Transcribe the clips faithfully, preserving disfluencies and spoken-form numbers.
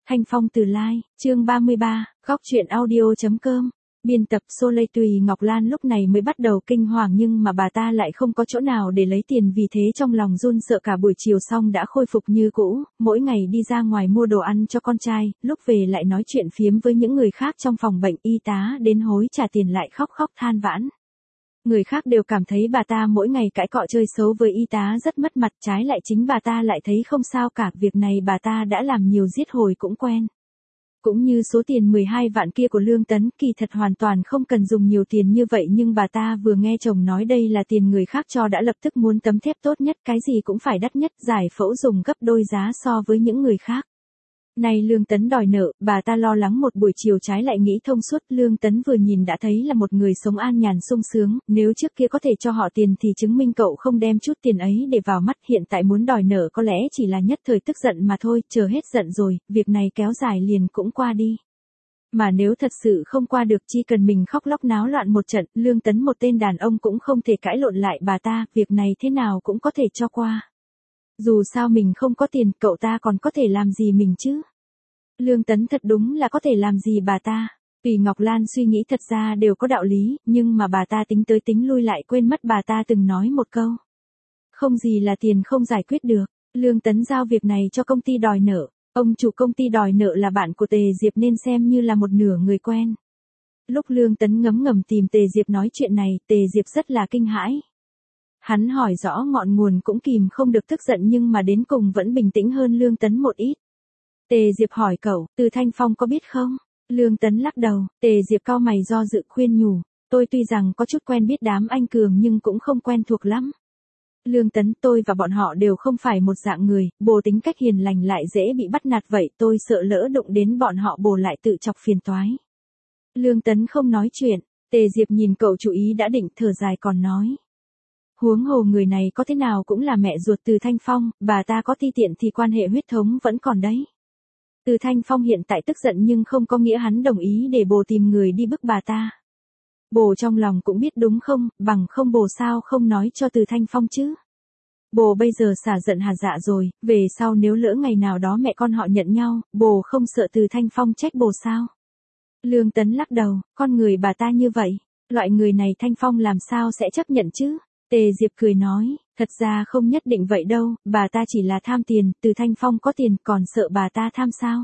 Thanh Phong từ Lai, chương ba mươi ba, góc truyện audio.com. Biên tập Soleil Tùy Ngọc Lan lúc này mới bắt đầu kinh hoàng nhưng mà bà ta lại không có chỗ nào để lấy tiền, vì thế trong lòng run sợ. Cả buổi chiều xong đã khôi phục như cũ, mỗi ngày đi ra ngoài mua đồ ăn cho con trai, lúc về lại nói chuyện phiếm với những người khác trong phòng bệnh, y tá đến hối trả tiền lại khóc khóc than vãn. Người khác đều cảm thấy bà ta mỗi ngày cãi cọ chơi xấu với y tá rất mất mặt, trái lại chính bà ta lại thấy không sao cả, việc này bà ta đã làm nhiều giết hồi cũng quen. Cũng như số tiền mười hai vạn kia của Lương Tấn, kỳ thật hoàn toàn không cần dùng nhiều tiền như vậy, nhưng bà ta vừa nghe chồng nói đây là tiền người khác cho đã lập tức muốn tấm thép tốt nhất, cái gì cũng phải đắt nhất, giải phẫu dùng gấp đôi giá so với những người khác. Này Lương Tấn đòi nợ, bà ta lo lắng một buổi chiều trái lại nghĩ thông suốt. Lương Tấn vừa nhìn đã thấy là một người sống an nhàn sung sướng, nếu trước kia có thể cho họ tiền thì chứng minh cậu không đem chút tiền ấy để vào mắt, hiện tại muốn đòi nợ có lẽ chỉ là nhất thời tức giận mà thôi, chờ hết giận rồi, việc này kéo dài liền cũng qua đi. Mà nếu thật sự không qua được, chỉ cần mình khóc lóc náo loạn một trận, Lương Tấn một tên đàn ông cũng không thể cãi lộn lại bà ta, việc này thế nào cũng có thể cho qua. Dù sao mình không có tiền, cậu ta còn có thể làm gì mình chứ? Lương Tấn thật đúng là có thể làm gì bà ta. Tùy Ngọc Lan suy nghĩ thật ra đều có đạo lý, nhưng mà bà ta tính tới tính lui lại quên mất bà ta từng nói một câu. Không gì là tiền không giải quyết được. Lương Tấn giao việc này cho công ty đòi nợ. Ông chủ công ty đòi nợ là bạn của Tề Diệp nên xem như là một nửa người quen. Lúc Lương Tấn ngấm ngầm tìm Tề Diệp nói chuyện này, Tề Diệp rất là kinh hãi. Hắn hỏi rõ ngọn nguồn cũng kìm không được tức giận, nhưng mà đến cùng vẫn bình tĩnh hơn Lương Tấn một ít. Tề Diệp hỏi cậu, Từ Thanh Phong có biết không? Lương Tấn lắc đầu. Tề Diệp cau mày do dự khuyên nhủ, tôi tuy rằng có chút quen biết đám anh Cường nhưng cũng không quen thuộc lắm. Lương Tấn, tôi và bọn họ đều không phải một dạng người, bồ tính cách hiền lành lại dễ bị bắt nạt vậy, tôi sợ lỡ đụng đến bọn họ bồ lại tự chọc phiền toái. Lương Tấn không nói chuyện. Tề Diệp nhìn cậu chú ý đã định, thở dài còn nói. Huống hồ người này có thế nào cũng là mẹ ruột Từ Thanh Phong, bà ta có ti tiện thì quan hệ huyết thống vẫn còn đấy. Từ Thanh Phong hiện tại tức giận nhưng không có nghĩa hắn đồng ý để bồ tìm người đi bức bà ta. Bồ trong lòng cũng biết đúng không, bằng không bồ sao không nói cho Từ Thanh Phong chứ. Bồ bây giờ xả giận hả dạ rồi, về sau nếu lỡ ngày nào đó mẹ con họ nhận nhau, bồ không sợ Từ Thanh Phong trách bồ sao? Lương Tấn lắc đầu, con người bà ta như vậy, loại người này Thanh Phong làm sao sẽ chấp nhận chứ? Tề Diệp cười nói, thật ra không nhất định vậy đâu, bà ta chỉ là tham tiền, Từ Thanh Phong có tiền còn sợ bà ta tham sao?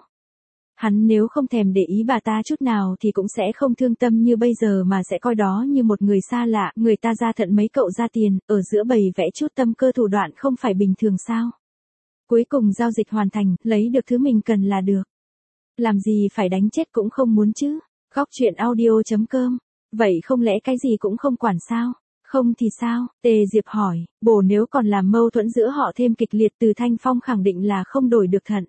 Hắn nếu không thèm để ý bà ta chút nào thì cũng sẽ không thương tâm như bây giờ mà sẽ coi đó như một người xa lạ, người ta ra thận mấy cậu ra tiền, ở giữa bầy vẽ chút tâm cơ thủ đoạn không phải bình thường sao? Cuối cùng giao dịch hoàn thành, lấy được thứ mình cần là được. Làm gì phải đánh chết cũng không muốn chứ? Góc truyện audio.com. Vậy không lẽ cái gì cũng không quản sao? Không thì sao? Tề Diệp hỏi, bồ nếu còn làm mâu thuẫn giữa họ thêm kịch liệt, Từ Thanh Phong khẳng định là không đổi được thận.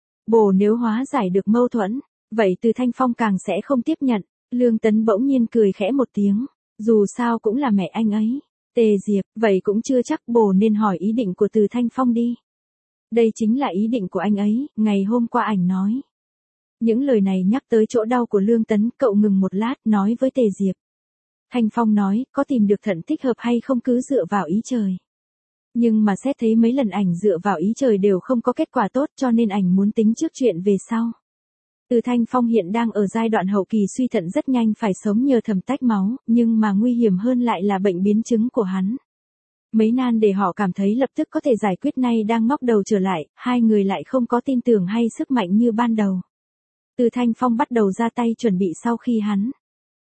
Bồ nếu hóa giải được mâu thuẫn, vậy Từ Thanh Phong càng sẽ không tiếp nhận. Lương Tấn bỗng nhiên cười khẽ một tiếng, dù sao cũng là mẹ anh ấy. Tề Diệp, vậy cũng chưa chắc, bồ nên hỏi ý định của Từ Thanh Phong đi. Đây chính là ý định của anh ấy, ngày hôm qua ảnh nói. Những lời này nhắc tới chỗ đau của Lương Tấn, cậu ngừng một lát, nói với Tề Diệp. Thanh Phong nói, có tìm được thận thích hợp hay không cứ dựa vào ý trời. Nhưng mà xét thấy mấy lần ảnh dựa vào ý trời đều không có kết quả tốt, cho nên ảnh muốn tính trước chuyện về sau. Từ Thanh Phong hiện đang ở giai đoạn hậu kỳ suy thận rất nhanh, phải sống nhờ thẩm tách máu, nhưng mà nguy hiểm hơn lại là bệnh biến chứng của hắn. Mấy nan để họ cảm thấy lập tức có thể giải quyết nay đang ngóc đầu trở lại, hai người lại không có tin tưởng hay sức mạnh như ban đầu. Từ Thanh Phong bắt đầu ra tay chuẩn bị sau khi hắn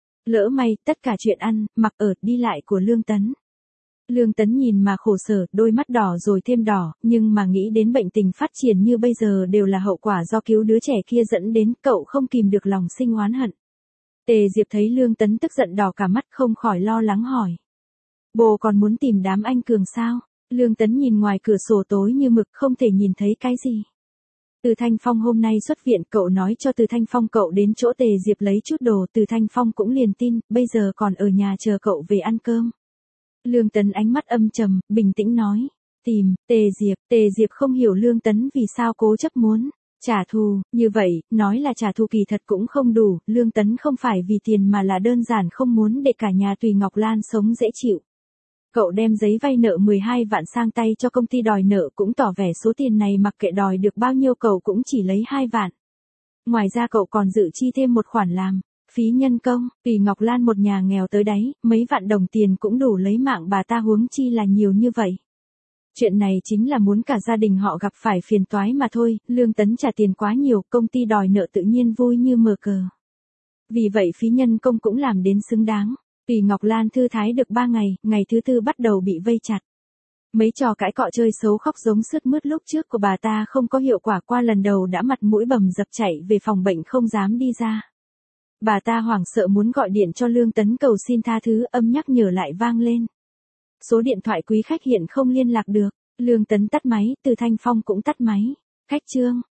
lỡ may, tất cả chuyện ăn, mặc ở, đi lại của Lương Tấn. Lương Tấn nhìn mà khổ sở, đôi mắt đỏ rồi thêm đỏ, nhưng mà nghĩ đến bệnh tình phát triển như bây giờ đều là hậu quả do cứu đứa trẻ kia dẫn đến, cậu không kìm được lòng sinh oán hận. Tề Diệp thấy Lương Tấn tức giận đỏ cả mắt không khỏi lo lắng hỏi. Bồ còn muốn tìm đám anh Cường sao? Lương Tấn nhìn ngoài cửa sổ tối như mực không thể nhìn thấy cái gì. Từ Thanh Phong hôm nay xuất viện, cậu nói cho Từ Thanh Phong cậu đến chỗ Tề Diệp lấy chút đồ, Từ Thanh Phong cũng liền tin, bây giờ còn ở nhà chờ cậu về ăn cơm. Lương Tấn ánh mắt âm trầm, bình tĩnh nói, tìm, Tề Diệp, Tề Diệp không hiểu Lương Tấn vì sao cố chấp muốn trả thù, như vậy, nói là trả thù kỳ thật cũng không đủ, Lương Tấn không phải vì tiền mà là đơn giản không muốn để cả nhà Tùy Ngọc Lan sống dễ chịu. Cậu đem giấy vay nợ mười hai vạn sang tay cho công ty đòi nợ cũng tỏ vẻ số tiền này mặc kệ đòi được bao nhiêu cậu cũng chỉ lấy hai vạn. Ngoài ra cậu còn dự chi thêm một khoản làm phí nhân công. Vì Ngọc Lan một nhà nghèo tới đáy, mấy vạn đồng tiền cũng đủ lấy mạng bà ta, huống chi là nhiều như vậy. Chuyện này chính là muốn cả gia đình họ gặp phải phiền toái mà thôi. Lương Tấn trả tiền quá nhiều, công ty đòi nợ tự nhiên vui như mở cờ. Vì vậy phí nhân công cũng làm đến xứng đáng. Vì Ngọc Lan thư thái được ba ngày, ngày thứ tư bắt đầu bị vây chặt. Mấy trò cãi cọ chơi xấu khóc giống sướt mướt lúc trước của bà ta không có hiệu quả, qua lần đầu đã mặt mũi bầm dập chạy về phòng bệnh không dám đi ra. Bà ta hoảng sợ muốn gọi điện cho Lương Tấn cầu xin tha thứ, âm nhắc nhở lại vang lên. Số điện thoại quý khách hiện không liên lạc được. Lương Tấn tắt máy, Từ Thanh Phong cũng tắt máy. Khách Trương,